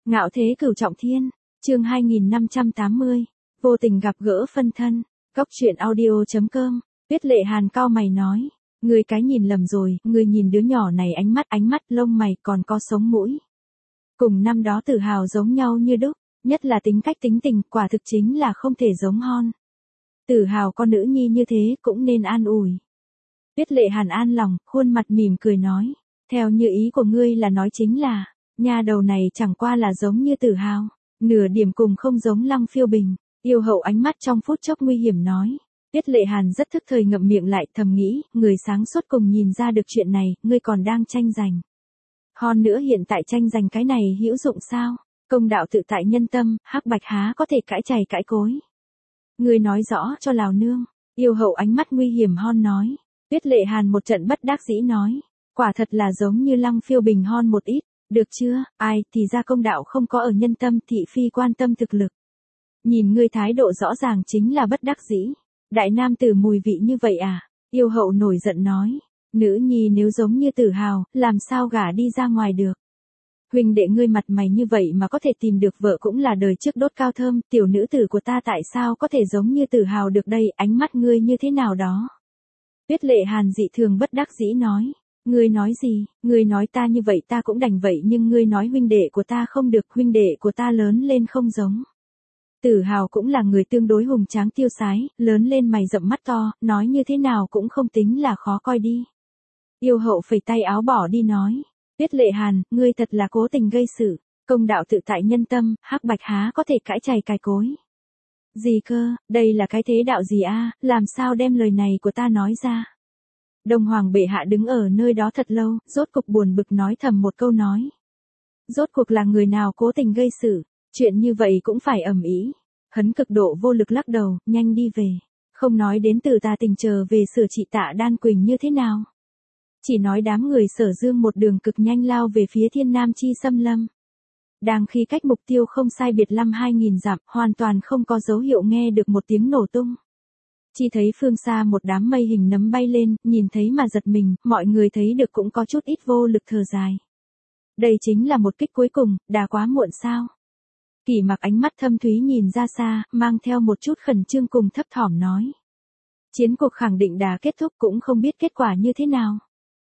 Ngạo thế cửu trọng thiên, chương 2580, vô tình gặp gỡ phân thân, Cốc truyện audio.com, Tuyết Lệ Hàn cau mày nói, ngươi cái nhìn lầm rồi, ngươi nhìn đứa nhỏ này ánh mắt, lông mày còn có sống mũi. Cùng năm đó Tử Hào giống nhau như đúc, nhất là tính cách tính tình, quả thực chính là không thể giống hon. Tử Hào con nữ nhi như thế cũng nên an ủi. Tuyết Lệ Hàn an lòng, khuôn mặt mỉm cười nói, theo như ý của ngươi là nói chính là, nha đầu này chẳng qua là giống như Tử Hào, nửa điểm cùng không giống Lăng Phiêu Bình. Yêu hậu ánh mắt trong phút chốc nguy hiểm nói. Tuyết Lệ Hàn rất thức thời ngậm miệng lại, thầm nghĩ, người sáng suốt cùng nhìn ra được chuyện này, ngươi còn đang tranh giành. Hơn nữa hiện tại tranh giành cái này hữu dụng sao? Công đạo tự tại nhân tâm, hắc bạch há có thể cãi chày cãi cối. Ngươi nói rõ cho Lào nương. Yêu hậu ánh mắt nguy hiểm hon nói. Tuyết Lệ Hàn một trận bất đắc dĩ nói, quả thật là giống như Lăng Phiêu Bình hon một ít, được chưa? Ai thì ra công đạo không có ở nhân tâm, thị phi quan tâm thực lực. Nhìn ngươi thái độ rõ ràng chính là bất đắc dĩ. Đại nam tử mùi vị như vậy à? Yêu hậu nổi giận nói. Nữ nhi nếu giống như Tử Hào, làm sao gả đi ra ngoài được? Huynh đệ ngươi mặt mày như vậy mà có thể tìm được vợ cũng là đời trước đốt cao thơm, tiểu nữ tử của ta tại sao có thể giống như Tử Hào được đây, ánh mắt ngươi như thế nào đó? Tuyết Lệ Hàn dị thường bất đắc dĩ nói. Ngươi nói gì? Ngươi nói ta như vậy ta cũng đành vậy, nhưng ngươi nói huynh đệ của ta không được, huynh đệ của ta lớn lên không giống. Tử Hào cũng là người tương đối hùng tráng tiêu sái, lớn lên mày rậm mắt to, nói như thế nào cũng không tính là khó coi đi. Yêu hậu phẩy tay áo bỏ đi nói. Tuyết Lệ Hàn, ngươi thật là cố tình gây sự, công đạo tự tại nhân tâm, hắc bạch há có thể cãi chày cài cối. Gì cơ, đây là cái thế đạo gì a? Làm sao đem lời này của ta nói ra? Đông Hoàng bệ hạ đứng ở nơi đó thật lâu, rốt cục buồn bực nói thầm một câu nói. Rốt cuộc là người nào cố tình gây sự, chuyện như vậy cũng phải ầm ĩ. Hắn cực độ vô lực lắc đầu, nhanh đi về. Không nói đến từ ta tình chờ về sửa trị Tạ Đan Quỳnh như thế nào. Chỉ nói đám người Sở Dương một đường cực nhanh lao về phía Thiên Nam Chi Xâm Lâm. Đang khi cách mục tiêu không sai biệt 2000 dặm, hoàn toàn không có dấu hiệu nghe được một tiếng nổ tung. Chỉ thấy phương xa một đám mây hình nấm bay lên, nhìn thấy mà giật mình, mọi người thấy được cũng có chút ít vô lực thở dài. Đây chính là một kích cuối cùng, đã quá muộn sao? Kỷ Mặc ánh mắt thâm thúy nhìn ra xa, mang theo một chút khẩn trương cùng thấp thỏm nói. Chiến cuộc khẳng định đã kết thúc, cũng không biết kết quả như thế nào.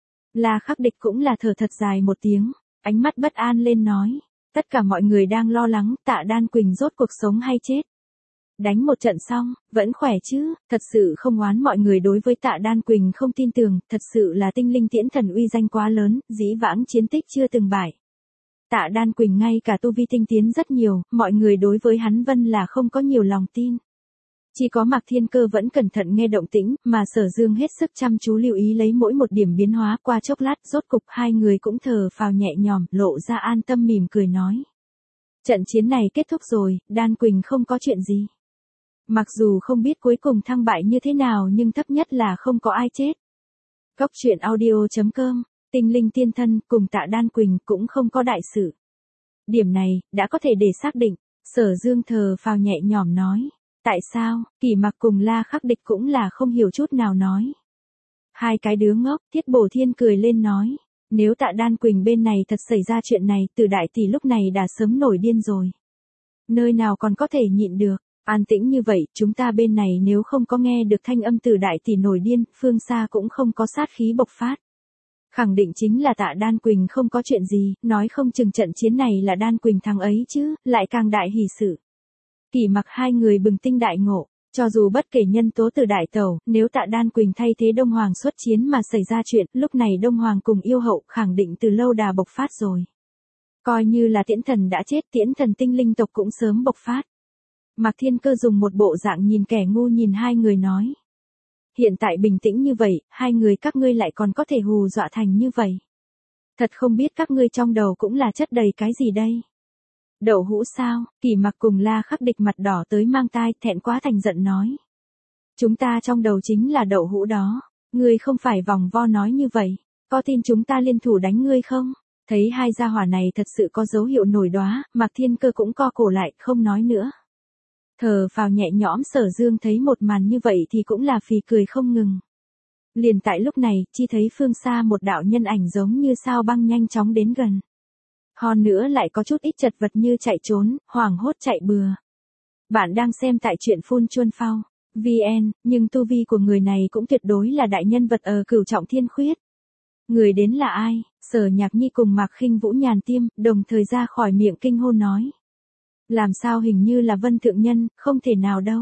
La Khắc Địch cũng là thở thật dài một tiếng, ánh mắt bất an lên nói. Tất cả mọi người đang lo lắng Tạ Đan Quỳnh rốt cuộc sống hay chết. Đánh một trận xong, vẫn khỏe chứ, thật sự không oán mọi người đối với Tạ Đan Quỳnh không tin tưởng, thật sự là tinh linh tiễn thần uy danh quá lớn, dĩ vãng chiến tích chưa từng bại. Tạ Đan Quỳnh ngay cả tu vi tinh tiến rất nhiều, mọi người đối với hắn Vân là không có nhiều lòng tin. Chỉ có Mạc Thiên Cơ vẫn cẩn thận nghe động tĩnh, mà Sở Dương hết sức chăm chú lưu ý lấy mỗi một điểm biến hóa, qua chốc lát rốt cục hai người cũng thở phào nhẹ nhõm, lộ ra an tâm mỉm cười nói. Trận chiến này kết thúc rồi, Đan Quỳnh không có chuyện gì. Mặc dù không biết cuối cùng thăng bại như thế nào nhưng thấp nhất là không có ai chết. Cốc truyện audio.com, tinh linh tiên thân cùng Tạ Đan Quỳnh cũng không có đại sự. Điểm này, đã có thể để xác định, Sở Dương thờ phào nhẹ nhõm nói. Tại sao? Kỷ Mặc cùng La Khắc Địch cũng là không hiểu chút nào nói. Hai cái đứa ngốc, Thiết Bổ Thiên cười lên nói. Nếu Tạ Đan Quỳnh bên này thật xảy ra chuyện này, Từ đại tỷ lúc này đã sớm nổi điên rồi. Nơi nào còn có thể nhịn được. An tĩnh như vậy, chúng ta bên này nếu không có nghe được thanh âm Từ đại tỷ nổi điên, phương xa cũng không có sát khí bộc phát. Khẳng định chính là Tạ Đan Quỳnh không có chuyện gì, nói không chừng trận chiến này là Đan Quỳnh thắng ấy chứ, lại càng đại hỷ sự. Kỷ Mặc hai người bừng tinh đại ngộ, cho dù bất kể nhân tố Từ đại tẩu, nếu Tạ Đan Quỳnh thay thế Đông Hoàng xuất chiến mà xảy ra chuyện, lúc này Đông Hoàng cùng yêu hậu khẳng định từ lâu đã bộc phát rồi. Coi như là Tiễn Thần đã chết, Tiễn Thần tinh linh tộc cũng sớm bộc phát. Mạc Thiên Cơ dùng một bộ dạng nhìn kẻ ngu nhìn hai người nói. Hiện tại bình tĩnh như vậy, hai người các ngươi lại còn có thể hù dọa thành như vậy. Thật không biết các ngươi trong đầu cũng là chất đầy cái gì đây. Đậu hũ sao? Kỷ Mặc cùng La Khắc Địch mặt đỏ tới mang tai, thẹn quá thành giận nói. Chúng ta trong đầu chính là đậu hũ đó. Ngươi không phải vòng vo nói như vậy. Có tin chúng ta liên thủ đánh ngươi không? Thấy hai gia hỏa này thật sự có dấu hiệu nổi đoá, Mạc Thiên Cơ cũng co cổ lại, không nói nữa. Thở phào nhẹ nhõm. Sở Dương thấy một màn như vậy thì cũng là phì cười không ngừng. Liền tại lúc này, chỉ thấy phương xa một đạo nhân ảnh giống như sao băng nhanh chóng đến gần. Hơn nữa lại có chút ít chật vật như chạy trốn, hoảng hốt chạy bừa. Bạn đang xem tại truyện Phun Chuân Phao VN, nhưng tu vi của người này cũng tuyệt đối là đại nhân vật ở Cửu Trọng Thiên Khuyết. Người đến là ai? Sở Nhạc Nhi cùng Mạc Khinh Vũ nhàn tiêm, đồng thời ra khỏi miệng kinh hô nói. Làm sao hình như là Vân Thượng Nhân, không thể nào đâu.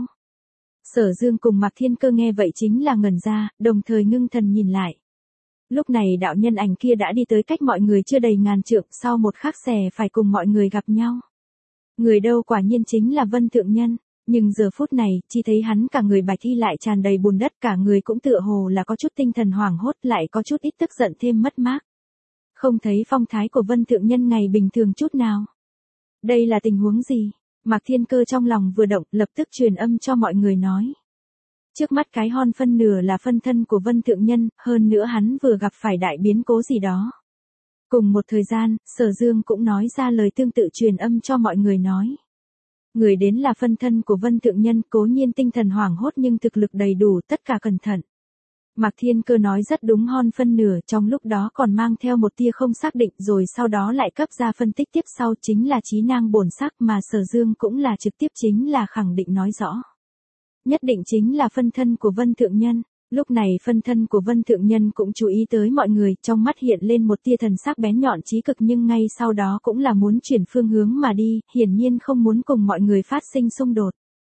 Sở Dương cùng Mạc Thiên Cơ nghe vậy chính là ngẩn ra, đồng thời ngưng thần nhìn lại. Lúc này đạo nhân ảnh kia đã đi tới cách mọi người chưa đầy ngàn trượng, sau một khắc xẻ phải cùng mọi người gặp nhau. Người đâu quả nhiên chính là Vân Thượng Nhân, nhưng giờ phút này, chỉ thấy hắn cả người bạch y lại tràn đầy bùn đất, cả người cũng tựa hồ là có chút tinh thần hoảng hốt, lại có chút ít tức giận thêm mất mát. Không thấy phong thái của Vân Thượng Nhân ngày bình thường chút nào. Đây là tình huống gì? Mạc Thiên Cơ trong lòng vừa động, lập tức truyền âm cho mọi người nói. Trước mắt cái hon phân nửa là phân thân của Vân Thượng Nhân, hơn nữa hắn vừa gặp phải đại biến cố gì đó. Cùng một thời gian, Sở Dương cũng nói ra lời tương tự truyền âm cho mọi người nói. Người đến là phân thân của Vân Thượng Nhân, cố nhiên tinh thần hoảng hốt nhưng thực lực đầy đủ, tất cả cẩn thận. Mạc Thiên Cơ nói rất đúng, hon phân nửa trong lúc đó còn mang theo một tia không xác định, rồi sau đó lại cấp ra phân tích tiếp sau chính là trí năng bổn sắc, mà Sở Dương cũng là trực tiếp chính là khẳng định nói rõ. Nhất định chính là phân thân của Vân Thượng Nhân. Lúc này phân thân của Vân Thượng Nhân cũng chú ý tới mọi người, trong mắt hiện lên một tia thần sắc bén nhọn chí cực, nhưng ngay sau đó cũng là muốn chuyển phương hướng mà đi, hiển nhiên không muốn cùng mọi người phát sinh xung đột.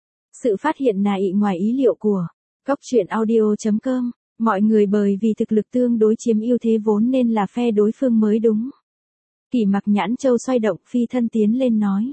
Sự phát hiện này ngoài ý liệu của Cốc Truyện Audio.com, mọi người bởi vì thực lực tương đối chiếm ưu thế vốn nên là phe đối phương mới đúng. Kỷ Mặc nhãn châu xoay động, phi thân tiến lên nói.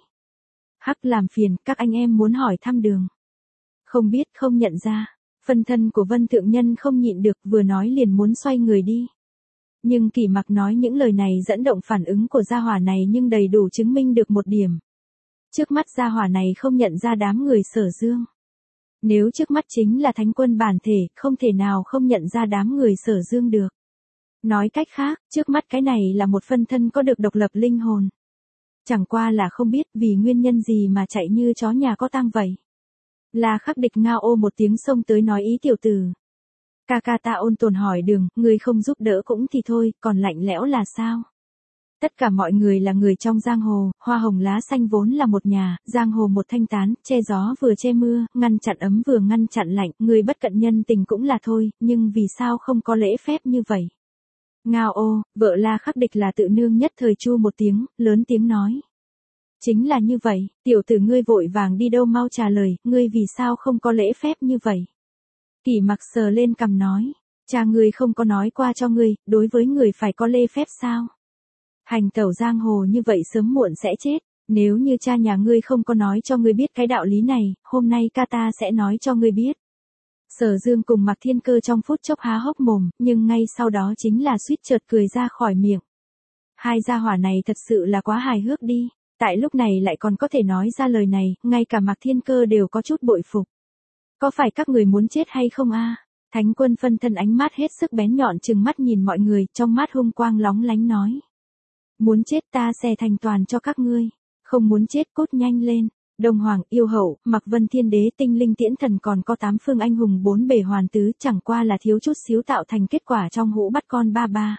Hắc làm phiền, các anh em muốn hỏi thăm đường. Không biết, không nhận ra. Phân thân của Vân Thượng Nhân không nhịn được, vừa nói liền muốn xoay người đi. Nhưng Kỷ Mặc nói những lời này dẫn động phản ứng của gia hỏa này, nhưng đầy đủ chứng minh được một điểm. Trước mắt gia hỏa này không nhận ra đám người Sở Dương. Nếu trước mắt chính là thánh quân bản thể, không thể nào không nhận ra đám người Sở Dương được. Nói cách khác, trước mắt cái này là một phân thân có được độc lập linh hồn. Chẳng qua là không biết vì nguyên nhân gì mà chạy như chó nhà có tang vậy. La Khắc Địch ngao ô một tiếng xông tới nói, ý tiểu tử. Ca ca ta ôn tồn hỏi đường, người không giúp đỡ cũng thì thôi, còn lạnh lẽo là sao? Tất cả mọi người là người trong giang hồ, hoa hồng lá xanh vốn là một nhà, giang hồ một thanh tán, che gió vừa che mưa, ngăn chặn ấm vừa ngăn chặn lạnh, người bất cận nhân tình cũng là thôi, nhưng vì sao không có lễ phép như vậy? Ngao ô, vợ La Khắc Địch là tự nương nhất thời chu một tiếng, lớn tiếng nói. Chính là như vậy, tiểu tử ngươi vội vàng đi đâu mau trả lời, ngươi vì sao không có lễ phép như vậy? Kỷ Mặc sờ lên cằm nói, cha ngươi không có nói qua cho ngươi, đối với người phải có lễ phép sao? Hành tẩu giang hồ như vậy sớm muộn sẽ chết, nếu như cha nhà ngươi không có nói cho ngươi biết cái đạo lý này, hôm nay ca ta sẽ nói cho ngươi biết. Sở Dương cùng Mạc Thiên Cơ trong phút chốc há hốc mồm, nhưng ngay sau đó chính là suýt chợt cười ra khỏi miệng. Hai gia hỏa này thật sự là quá hài hước đi. Tại lúc này lại còn có thể nói ra lời này, ngay cả Mạc Thiên Cơ đều có chút bội phục. Có phải các người muốn chết hay không a? Thánh quân phân thân ánh mắt hết sức bén nhọn trừng mắt nhìn mọi người, trong mắt hung quang lóng lánh nói. Muốn chết ta sẽ thành toàn cho các ngươi, không muốn chết cốt nhanh lên. Đông Hoàng, Yêu Hậu, Mạc Vân Thiên Đế, Tinh Linh Tiễn Thần còn có 8 phương anh hùng 4 bề hoàn tứ, chẳng qua là thiếu chút xíu tạo thành kết quả trong hũ bắt con ba ba.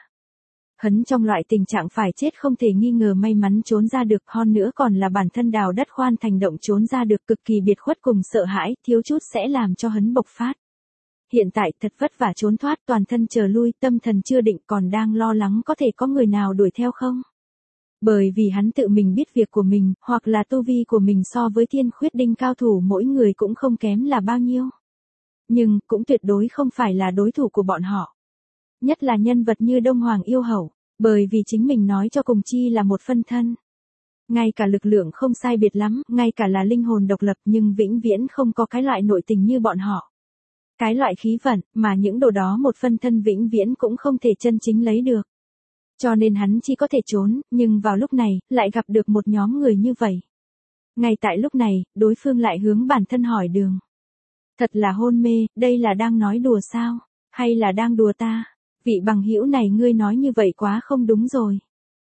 Hắn trong loại tình trạng phải chết không thể nghi ngờ may mắn trốn ra được, hơn nữa còn là bản thân đào đất khoan thành động trốn ra được, cực kỳ biệt khuất cùng sợ hãi, thiếu chút sẽ làm cho hắn bộc phát. Hiện tại thật vất vả trốn thoát, toàn thân chờ lui, tâm thần chưa định, còn đang lo lắng có thể có người nào đuổi theo không? Bởi vì hắn tự mình biết việc của mình, hoặc là tu vi của mình so với Thiên Khuyết Đinh cao thủ mỗi người cũng không kém là bao nhiêu. Nhưng, cũng tuyệt đối không phải là đối thủ của bọn họ. Nhất là nhân vật như Đông Hoàng Yêu Hậu, bởi vì chính mình nói cho cùng chi là một phân thân. Ngay cả lực lượng không sai biệt lắm, ngay cả là linh hồn độc lập nhưng vĩnh viễn không có cái loại nội tình như bọn họ. Cái loại khí vận, mà những đồ đó một phân thân vĩnh viễn cũng không thể chân chính lấy được. Cho nên hắn chỉ có thể trốn, nhưng vào lúc này, lại gặp được một nhóm người như vậy. Ngay tại lúc này, đối phương lại hướng bản thân hỏi đường. Thật là hôn mê, đây là đang nói đùa sao? Hay là đang đùa ta? Vị bằng hữu này ngươi nói như vậy quá không đúng rồi.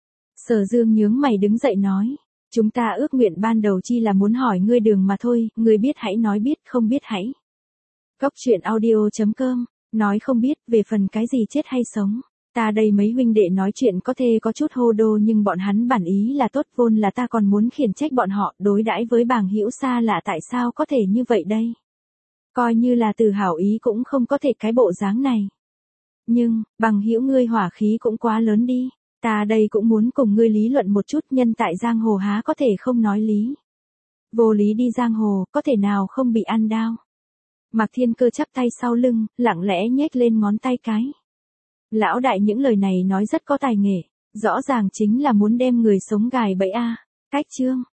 Sở Dương nhướng mày đứng dậy nói. Chúng ta ước nguyện ban đầu chi là muốn hỏi ngươi đường mà thôi, ngươi biết hãy nói, biết không biết hãy. Cốc Truyện Audio.com, nói không biết về phần cái gì chết hay sống. Ta đây mấy huynh đệ nói chuyện có thể có chút hô đô nhưng bọn hắn bản ý là tốt, vốn là ta còn muốn khiển trách bọn họ, đối đãi với bàng hữu xa lạ tại sao có thể như vậy đây. Coi như là từ hảo ý cũng không có thể cái bộ dáng này. Nhưng, bằng hữu ngươi hỏa khí cũng quá lớn đi, ta đây cũng muốn cùng ngươi lý luận một chút, nhân tại giang hồ há có thể không nói lý. Vô lý đi giang hồ, có thể nào không bị ăn đao. Mạc Thiên Cơ chắp tay sau lưng, lặng lẽ nhếch lên ngón tay cái. Lão đại những lời này nói rất có tài nghệ, rõ ràng chính là muốn đem người sống gài bẫy a. Cách chương